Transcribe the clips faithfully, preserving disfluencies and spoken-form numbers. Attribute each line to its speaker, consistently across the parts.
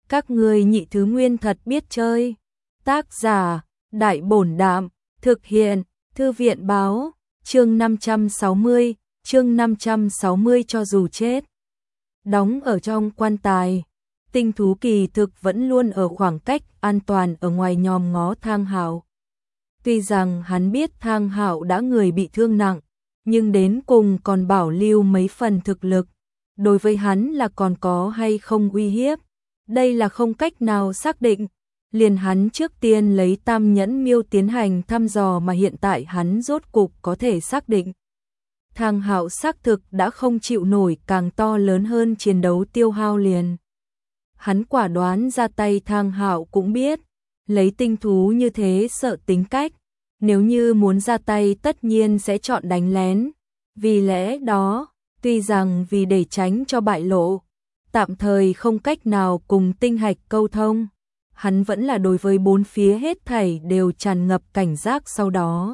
Speaker 1: Các ngươi nhị thứ nguyên thật biết chơi. Tác giả, Đại Bổn Đạm, thực hiện, Thư viện Báo, chương năm trăm sáu mươi, chương năm trăm sáu mươi cho dù chết. Đóng ở trong quan tài, Tinh Thú kỳ thực vẫn luôn ở khoảng cách an toàn ở ngoài nhòm ngó Thang Hạo. Tuy rằng hắn biết Thang Hạo đã người bị thương nặng, nhưng đến cùng còn bảo lưu mấy phần thực lực. Đối với hắn là còn có hay không uy hiếp, đây là không cách nào xác định. Liền hắn trước tiên lấy Tam Nhẫn Miêu tiến hành thăm dò mà hiện tại hắn rốt cục có thể xác định. Thang Hạo xác thực đã không chịu nổi càng to lớn hơn chiến đấu tiêu hao liền. Hắn quả đoán ra tay. Thang Hạo cũng biết, lấy tinh thú như thế sợ tính cách, nếu như muốn ra tay tất nhiên sẽ chọn đánh lén. Vì lẽ đó, tuy rằng vì để tránh cho bại lộ, tạm thời không cách nào cùng tinh hạch câu thông, hắn vẫn là đối với bốn phía hết thảy đều tràn ngập cảnh giác. Sau đó,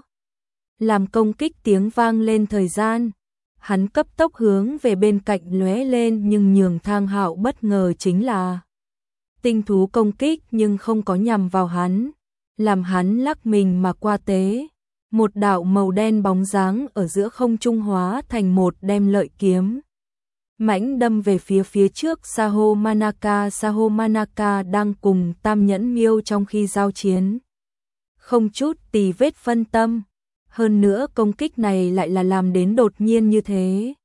Speaker 1: làm công kích tiếng vang lên thời gian, hắn cấp tốc hướng về bên cạnh lóe lên, nhưng nhường Thang Hạo bất ngờ chính là tinh thú công kích nhưng không có nhằm vào hắn, làm hắn lắc mình mà qua tế. Một đạo màu đen bóng dáng ở giữa không trung hóa thành một đem lợi kiếm, mãnh đâm về phía phía trước Saho Manaka. Saho Manaka đang cùng Tam Nhẫn Miêu trong khi giao chiến, không chút tì vết phân tâm. Hơn nữa công kích này lại là làm đến đột nhiên như thế,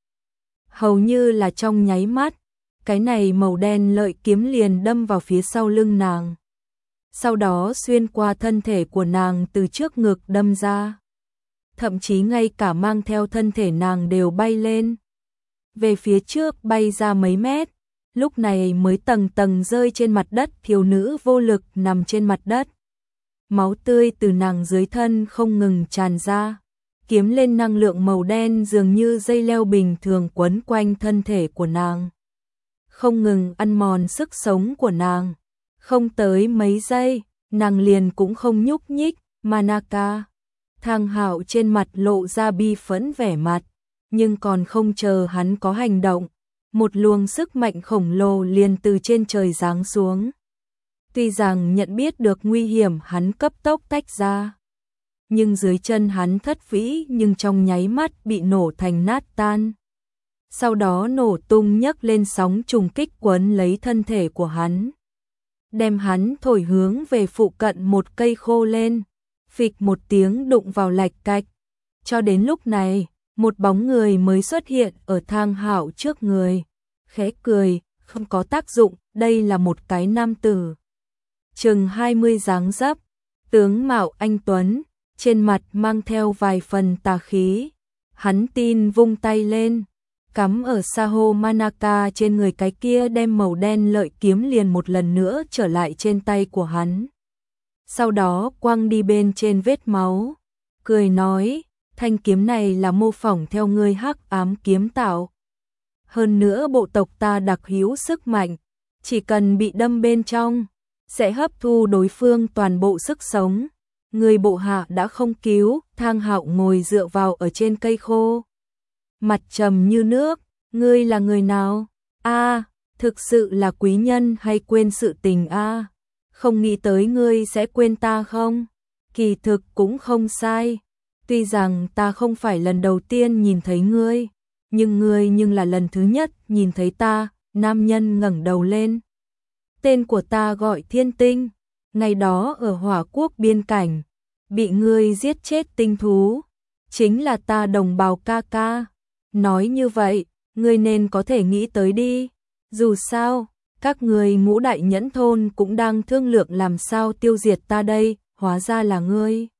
Speaker 1: hầu như là trong nháy mắt, cái này màu đen lợi kiếm liền đâm vào phía sau lưng nàng, sau đó xuyên qua thân thể của nàng từ trước ngực đâm ra, thậm chí ngay cả mang theo thân thể nàng đều bay lên về phía trước, bay ra mấy mét, lúc này mới tầng tầng rơi trên mặt đất. Thiếu nữ vô lực nằm trên mặt đất, máu tươi từ nàng dưới thân không ngừng tràn ra, kiếm lên năng lượng màu đen dường như dây leo bình thường quấn quanh thân thể của nàng, không ngừng ăn mòn sức sống của nàng. Không tới mấy giây, nàng liền cũng không nhúc nhích. Manaka. Thang Hạo trên mặt lộ ra bi phẫn vẻ mặt, nhưng còn không chờ hắn có hành động, một luồng sức mạnh khổng lồ liền từ trên trời giáng xuống. Tuy rằng nhận biết được nguy hiểm, hắn cấp tốc tách ra, nhưng dưới chân hắn thất vĩ nhưng trong nháy mắt bị nổ thành nát tan. Sau đó nổ tung nhấc lên sóng trùng kích quấn lấy thân thể của hắn, đem hắn thổi hướng về phụ cận một cây khô lên, phịch một tiếng đụng vào lạch cạch. Cho đến lúc này, một bóng người mới xuất hiện ở Thang Hạo trước người, khẽ cười, không có tác dụng. Đây là một cái nam tử chừng hai mươi dáng dấp, tướng mạo anh tuấn, trên mặt mang theo vài phần tà khí. Hắn tin vung tay lên, cắm ở Saho Manaka trên người cái kia đem màu đen lợi kiếm liền một lần nữa trở lại trên tay của hắn, sau đó quăng đi bên trên vết máu, cười nói, thanh kiếm này là mô phỏng theo ngươi Hắc Ám kiếm tạo. Hơn nữa bộ tộc ta đặc hữu sức mạnh, chỉ cần bị đâm bên trong, sẽ hấp thu đối phương toàn bộ sức sống. Người bộ hạ đã không cứu. Thang Hạo ngồi dựa vào ở trên cây khô, mặt trầm như nước. Ngươi là người nào? A, thực sự là quý nhân hay quên sự tình a? Không nghĩ tới ngươi sẽ quên ta không? Kỳ thực cũng không sai. Tuy rằng ta không phải lần đầu tiên nhìn thấy ngươi, nhưng ngươi nhưng là lần thứ nhất nhìn thấy ta. Nam nhân ngẩng đầu lên. Tên của ta gọi Thiên Tinh, ngày đó ở Hỏa Quốc biên cảnh, bị ngươi giết chết tinh thú, chính là ta đồng bào ca ca. Nói như vậy, ngươi nên có thể nghĩ tới đi. Dù sao, các người Ngũ Đại Nhẫn thôn cũng đang thương lượng làm sao tiêu diệt ta đây, hóa ra là ngươi.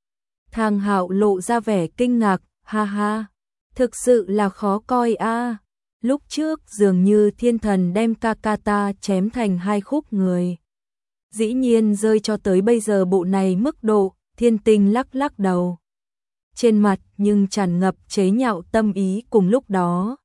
Speaker 1: Thang Hạo lộ ra vẻ kinh ngạc, ha ha, thực sự là khó coi a. Lúc trước dường như thiên thần đem ca ca ta chém thành hai khúc người, dĩ nhiên rơi cho tới bây giờ bộ này mức độ. Thiên Tinh lắc lắc đầu, trên mặt nhưng tràn ngập chế nhạo tâm ý. Cùng lúc đó,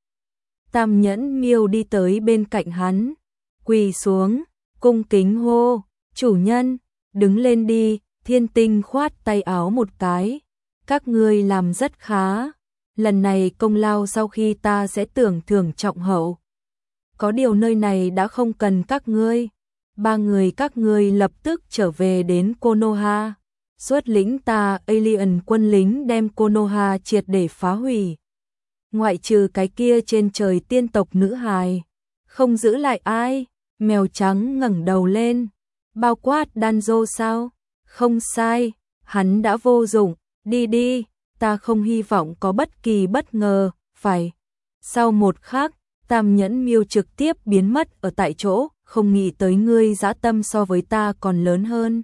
Speaker 1: Tam Nhẫn Miêu đi tới bên cạnh hắn, quỳ xuống, cung kính hô, chủ nhân, đứng lên đi. Thiên Tinh khoát tay áo một cái, các ngươi làm rất khá, lần này công lao sau khi ta sẽ tưởng thưởng trọng hậu. Có điều nơi này đã không cần các ngươi. ba người các ngươi lập tức trở về đến Konoha. Xuất lĩnh ta Alien quân lính đem Konoha triệt để phá hủy. Ngoại trừ cái kia trên trời tiên tộc nữ hài, không giữ lại ai. Mèo trắng ngẩng đầu lên. Bao quát Danzo sao? Không sai, hắn đã vô dụng, đi đi, ta không hy vọng có bất kỳ bất ngờ, phải. Sau một khắc, Tam Nhẫn Miêu trực tiếp biến mất ở tại chỗ, không nghĩ tới ngươi dã tâm so với ta còn lớn hơn.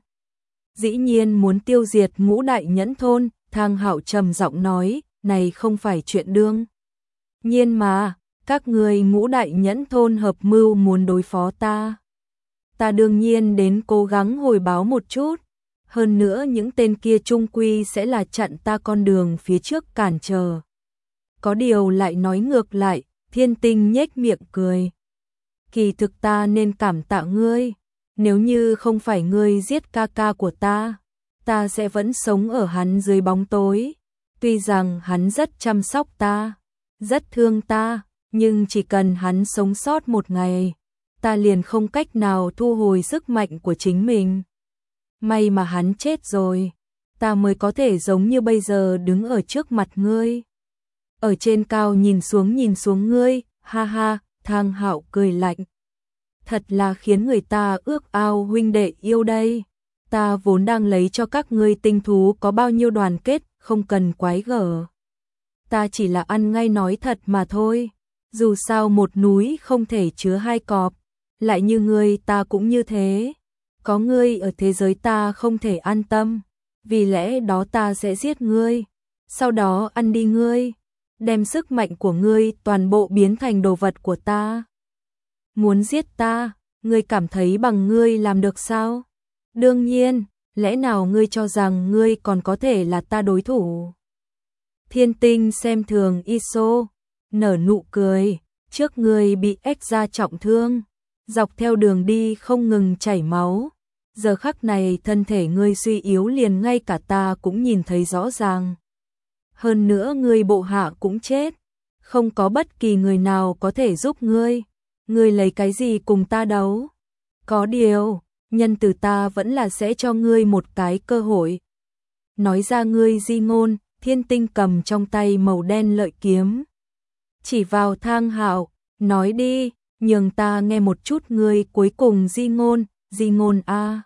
Speaker 1: Dĩ nhiên muốn tiêu diệt Ngũ Đại Nhẫn thôn, Thang Hạo trầm giọng nói, này không phải chuyện đương nhiên mà, các người Ngũ Đại Nhẫn thôn hợp mưu muốn đối phó ta. Ta đương nhiên đến cố gắng hồi báo một chút, hơn nữa những tên kia chung quy sẽ là chặn ta con đường phía trước cản trở. Có điều lại nói ngược lại, Thiên Tinh nhếch miệng cười. Kỳ thực ta nên cảm tạ ngươi, nếu như không phải ngươi giết ca ca của ta, ta sẽ vẫn sống ở hắn dưới bóng tối. Tuy rằng hắn rất chăm sóc ta, rất thương ta, nhưng chỉ cần hắn sống sót một ngày, ta liền không cách nào thu hồi sức mạnh của chính mình. May mà hắn chết rồi, ta mới có thể giống như bây giờ đứng ở trước mặt ngươi. Ở trên cao nhìn xuống nhìn xuống ngươi, ha ha, Thang Hạo cười lạnh. Thật là khiến người ta ước ao huynh đệ yêu đây. Ta vốn đang lấy cho các ngươi tinh thú có bao nhiêu đoàn kết, không cần quái gở. Ta chỉ là ăn ngay nói thật mà thôi. Dù sao một núi không thể chứa hai cọp, lại như ngươi ta cũng như thế. Có ngươi ở thế giới ta không thể an tâm, vì lẽ đó ta sẽ giết ngươi, sau đó ăn đi ngươi, đem sức mạnh của ngươi toàn bộ biến thành đồ vật của ta. Muốn giết ta, ngươi cảm thấy bằng ngươi làm được sao? Đương nhiên, lẽ nào ngươi cho rằng ngươi còn có thể là ta đối thủ? Thiên Tinh xem thường Iso, nở nụ cười, trước ngươi bị ếch ra trọng thương, dọc theo đường đi không ngừng chảy máu. Giờ khắc này thân thể ngươi suy yếu liền ngay cả ta cũng nhìn thấy rõ ràng. Hơn nữa ngươi bộ hạ cũng chết, không có bất kỳ người nào có thể giúp ngươi. Ngươi lấy cái gì cùng ta đấu? Có điều, nhân từ ta vẫn là sẽ cho ngươi một cái cơ hội. Nói ra ngươi di ngôn, Thiên Tinh cầm trong tay màu đen lợi kiếm. Chỉ vào Thang Hạo, nói đi, nhường ta nghe một chút ngươi cuối cùng di ngôn, di ngôn a.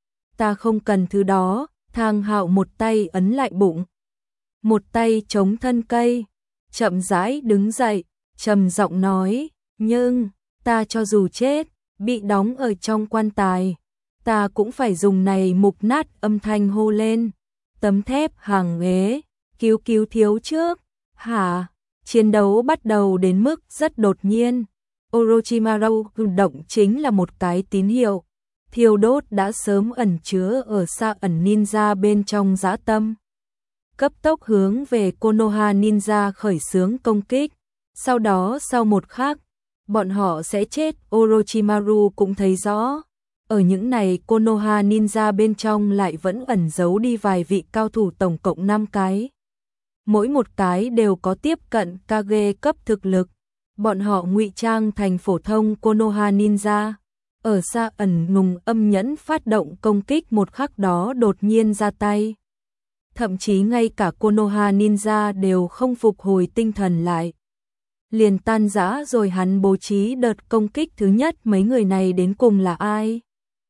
Speaker 1: Ta không cần thứ đó, Thang Hạo một tay ấn lại bụng, một tay chống thân cây, chậm rãi đứng dậy, trầm giọng nói, nhưng ta cho dù chết, bị đóng ở trong quan tài, ta cũng phải dùng này mục nát âm thanh hô lên. Tấm thép hàng ghế, cứu cứu thiếu trước, hả? Chiến đấu bắt đầu đến mức rất đột nhiên. Orochimaru cử động chính là một cái tín hiệu. Thiêu đốt đã sớm ẩn chứa ở xa ẩn ninja bên trong dã tâm. Cấp tốc hướng về Konoha ninja khởi xướng công kích. Sau đó sau một khắc, bọn họ sẽ chết. Orochimaru cũng thấy rõ. Ở những này Konoha ninja bên trong lại vẫn ẩn giấu đi vài vị cao thủ tổng cộng năm cái. Mỗi một cái đều có tiếp cận Kage cấp thực lực. Bọn họ ngụy trang thành phổ thông Konoha ninja. Ở xa ẩn nùng âm nhẫn phát động công kích một khắc đó đột nhiên ra tay. Thậm chí ngay cả Konoha ninja đều không phục hồi tinh thần lại. Liền tan rã rồi. Hắn bố trí đợt công kích thứ nhất. Mấy người này đến cùng là ai?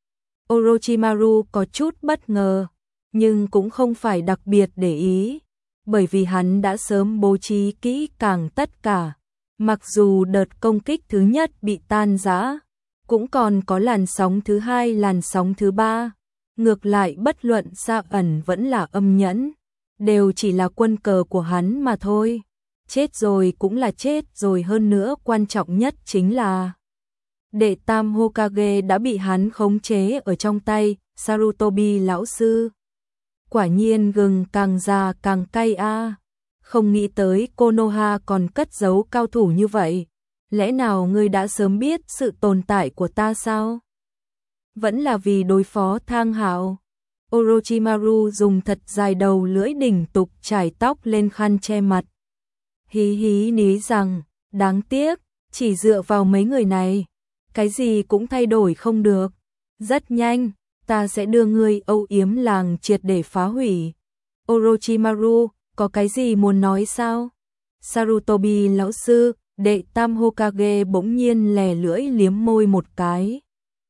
Speaker 1: Orochimaru có chút bất ngờ, nhưng cũng không phải đặc biệt để ý, bởi vì hắn đã sớm bố trí kỹ càng tất cả. Mặc dù đợt công kích thứ nhất bị tan rã, cũng còn có làn sóng thứ hai, làn sóng thứ ba. Ngược lại bất luận xa ẩn vẫn là âm nhẫn, đều chỉ là quân cờ của hắn mà thôi. Chết rồi cũng là chết rồi, hơn nữa quan trọng nhất chính là đệ tam Hokage đã bị hắn khống chế ở trong tay, Sarutobi lão sư. Quả nhiên gừng càng già càng cay a. Không nghĩ tới Konoha còn cất giấu cao thủ như vậy. Lẽ nào ngươi đã sớm biết sự tồn tại của ta sao? Vẫn là vì đối phó Thang Hạo. Orochimaru dùng thật dài đầu lưỡi đỉnh tục trải tóc lên khăn che mặt. Hí hí ní rằng, đáng tiếc, chỉ dựa vào mấy người này, cái gì cũng thay đổi không được. Rất nhanh, ta sẽ đưa ngươi âu yếm làng triệt để phá hủy. Orochimaru, có cái gì muốn nói sao? Sarutobi lão sư, đệ tam Hokage bỗng nhiên lè lưỡi liếm môi một cái.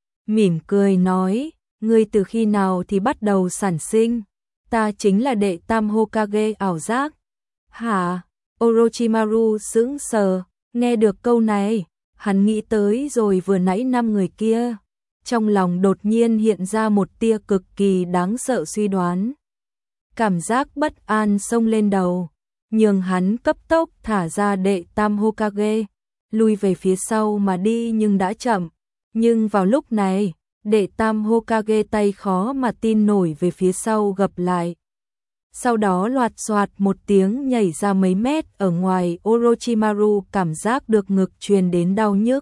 Speaker 1: Mỉm cười nói, ngươi từ khi nào thì bắt đầu sản sinh? Ta chính là đệ tam Hokage ảo giác. Hả? Orochimaru sững sờ, nghe được câu này, hắn nghĩ tới rồi vừa nãy năm người kia. Trong lòng đột nhiên hiện ra một tia cực kỳ đáng sợ suy đoán. Cảm giác bất an xông lên đầu, nhường hắn cấp tốc thả ra đệ tam Hokage, lui về phía sau mà đi nhưng đã chậm. Nhưng vào lúc này, đệ tam Hokage tay khó mà tin nổi về phía sau gập lại. Sau đó loạt xoạt một tiếng nhảy ra mấy mét ở ngoài. Orochimaru cảm giác được ngực truyền đến đau nhức.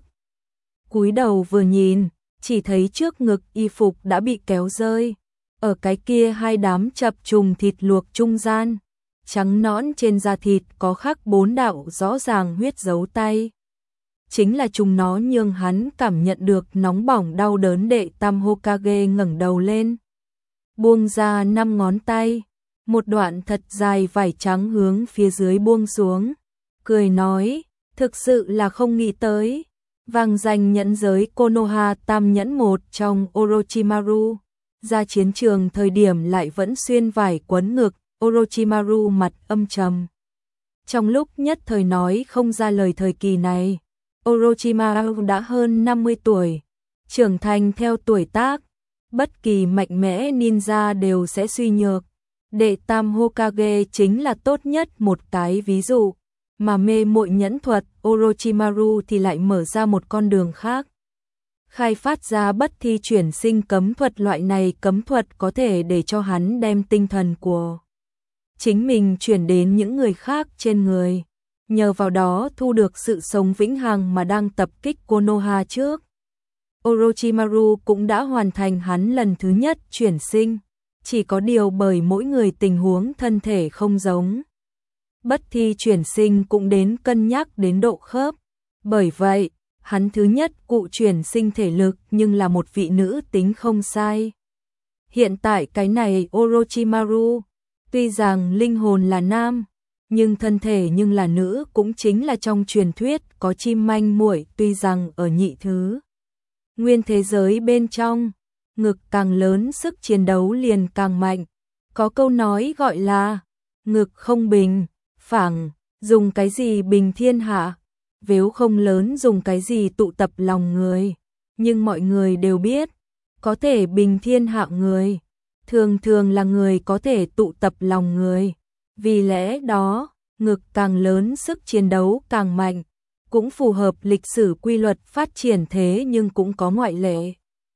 Speaker 1: Cúi đầu vừa nhìn, chỉ thấy trước ngực y phục đã bị kéo rơi. Ở cái kia hai đám chập trùng thịt luộc trung gian, trắng nõn trên da thịt có khắc bốn đạo rõ ràng huyết dấu tay. Chính là chúng nó nhường hắn cảm nhận được nóng bỏng đau đớn. Đệ tam Hokage ngẩng đầu lên, buông ra năm ngón tay, một đoạn thật dài vải trắng hướng phía dưới buông xuống, cười nói, thực sự là không nghĩ tới. Vàng danh nhẫn giới Konoha tam nhẫn một trong Orochimaru, ra chiến trường thời điểm lại vẫn xuyên vải quấn ngực. Orochimaru mặt âm trầm, trong lúc nhất thời nói không ra lời. Thời kỳ này, Orochimaru đã hơn năm mươi tuổi, trưởng thành theo tuổi tác, bất kỳ mạnh mẽ ninja đều sẽ suy nhược. Đệ tam Hokage chính là tốt nhất một cái ví dụ, mà mê muội nhẫn thuật Orochimaru thì lại mở ra một con đường khác. Khai phát ra bất thi chuyển sinh cấm thuật. Loại này cấm thuật có thể để cho hắn đem tinh thần của chính mình chuyển đến những người khác trên người, nhờ vào đó thu được sự sống vĩnh hằng mà đang tập kích Konoha trước. Orochimaru cũng đã hoàn thành hắn lần thứ nhất chuyển sinh, chỉ có điều bởi mỗi người tình huống thân thể không giống. Bất thi chuyển sinh cũng đến cân nhắc đến độ khớp, bởi vậy, hắn thứ nhất cụ chuyển sinh thể lực nhưng là một vị nữ tính không sai. Hiện tại cái này Orochimaru, tuy rằng linh hồn là nam, nhưng thân thể nhưng là nữ, cũng chính là trong truyền thuyết có chim manh muội. Tuy rằng ở nhị thứ nguyên thế giới bên trong, ngực càng lớn sức chiến đấu liền càng mạnh. Có câu nói gọi là ngực không bình phẳng, dùng cái gì bình thiên hạ, vếu không lớn dùng cái gì tụ tập lòng người. Nhưng mọi người đều biết, có thể bình thiên hạ người, thường thường là người có thể tụ tập lòng người. Vì lẽ đó, ngực càng lớn sức chiến đấu càng mạnh, cũng phù hợp lịch sử quy luật phát triển. Thế nhưng cũng có ngoại lệ.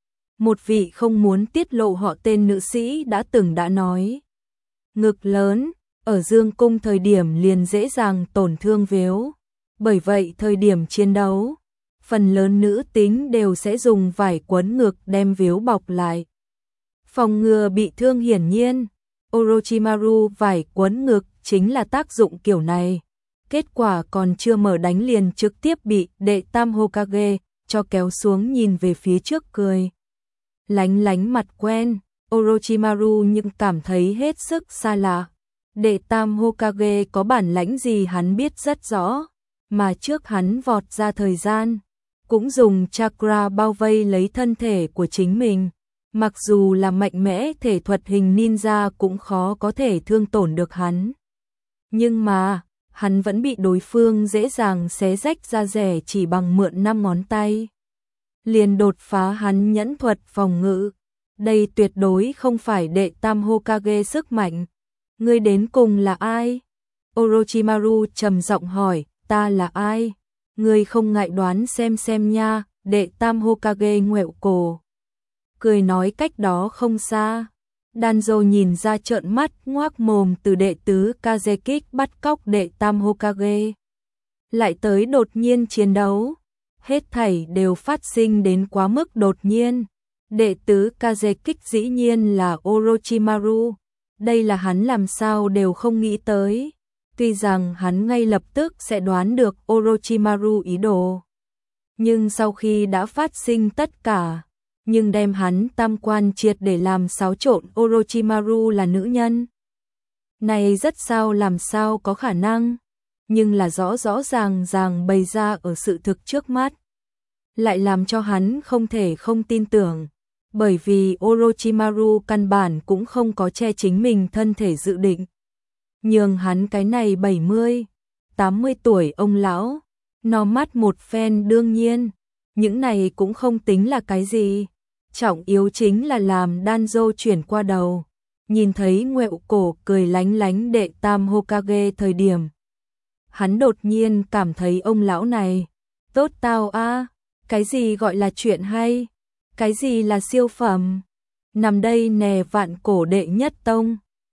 Speaker 1: Một vị không muốn tiết lộ họ tên nữ sĩ đã từng đã nói, ngực lớn, ở dương cung thời điểm liền dễ dàng tổn thương vếu. Bởi vậy thời điểm chiến đấu, phần lớn nữ tính đều sẽ dùng vải quấn ngực đem vếu bọc lại, phòng ngừa bị thương. Hiển nhiên, Orochimaru vải quấn ngực chính là tác dụng kiểu này. Kết quả còn chưa mở đánh liền trực tiếp bị đệ tam Hokage cho kéo xuống. Nhìn về phía trước cười lánh lánh mặt quen, Orochimaru nhưng cảm thấy hết sức xa lạ. Đệ tam Hokage có bản lãnh gì hắn biết rất rõ, mà trước hắn vọt ra thời gian, cũng dùng chakra bao vây lấy thân thể của chính mình. Mặc dù là mạnh mẽ thể thuật hình ninja cũng khó có thể thương tổn được hắn. Nhưng mà, hắn vẫn bị đối phương dễ dàng xé rách da rẻ chỉ bằng mượn năm ngón tay. Liền đột phá hắn nhẫn thuật phòng ngự. Đây tuyệt đối không phải đệ tam Hokage sức mạnh. Ngươi đến cùng là ai? Orochimaru trầm giọng hỏi, ta là ai? Ngươi không ngại đoán xem xem nha. Đệ tam Hokage ngoẹo cổ, cười nói cách đó không xa. Danzo nhìn ra trợn mắt ngoác mồm. Từ đệ tứ Kazekik bắt cóc đệ tam Hokage, lại tới đột nhiên chiến đấu, hết thảy đều phát sinh đến quá mức đột nhiên. Đệ tứ Kazekik dĩ nhiên là Orochimaru, đây là hắn làm sao đều không nghĩ tới. Tuy rằng hắn ngay lập tức sẽ đoán được Orochimaru ý đồ, nhưng sau khi đã phát sinh tất cả, nhưng đem hắn tam quan triệt để làm xáo trộn Orochimaru là nữ nhân. Này rất sao làm sao có khả năng, nhưng là rõ rõ ràng ràng bày ra ở sự thực trước mắt. Lại làm cho hắn không thể không tin tưởng, bởi vì Orochimaru căn bản cũng không có che chính mình thân thể dự định. Nhường hắn cái này bảy mươi, tám mươi tuổi ông lão, nó mắt một phen đương nhiên, những này cũng không tính là cái gì. Trọng yếu chính là làm Danzo chuyển qua đầu, nhìn thấy Ngẹo Cổ cười lánh lánh đệ tam Hokage thời điểm. Hắn đột nhiên cảm thấy ông lão này, tốt tao a, cái gì gọi là chuyện hay, cái gì là siêu phẩm, nằm đây nè vạn cổ đệ nhất tông.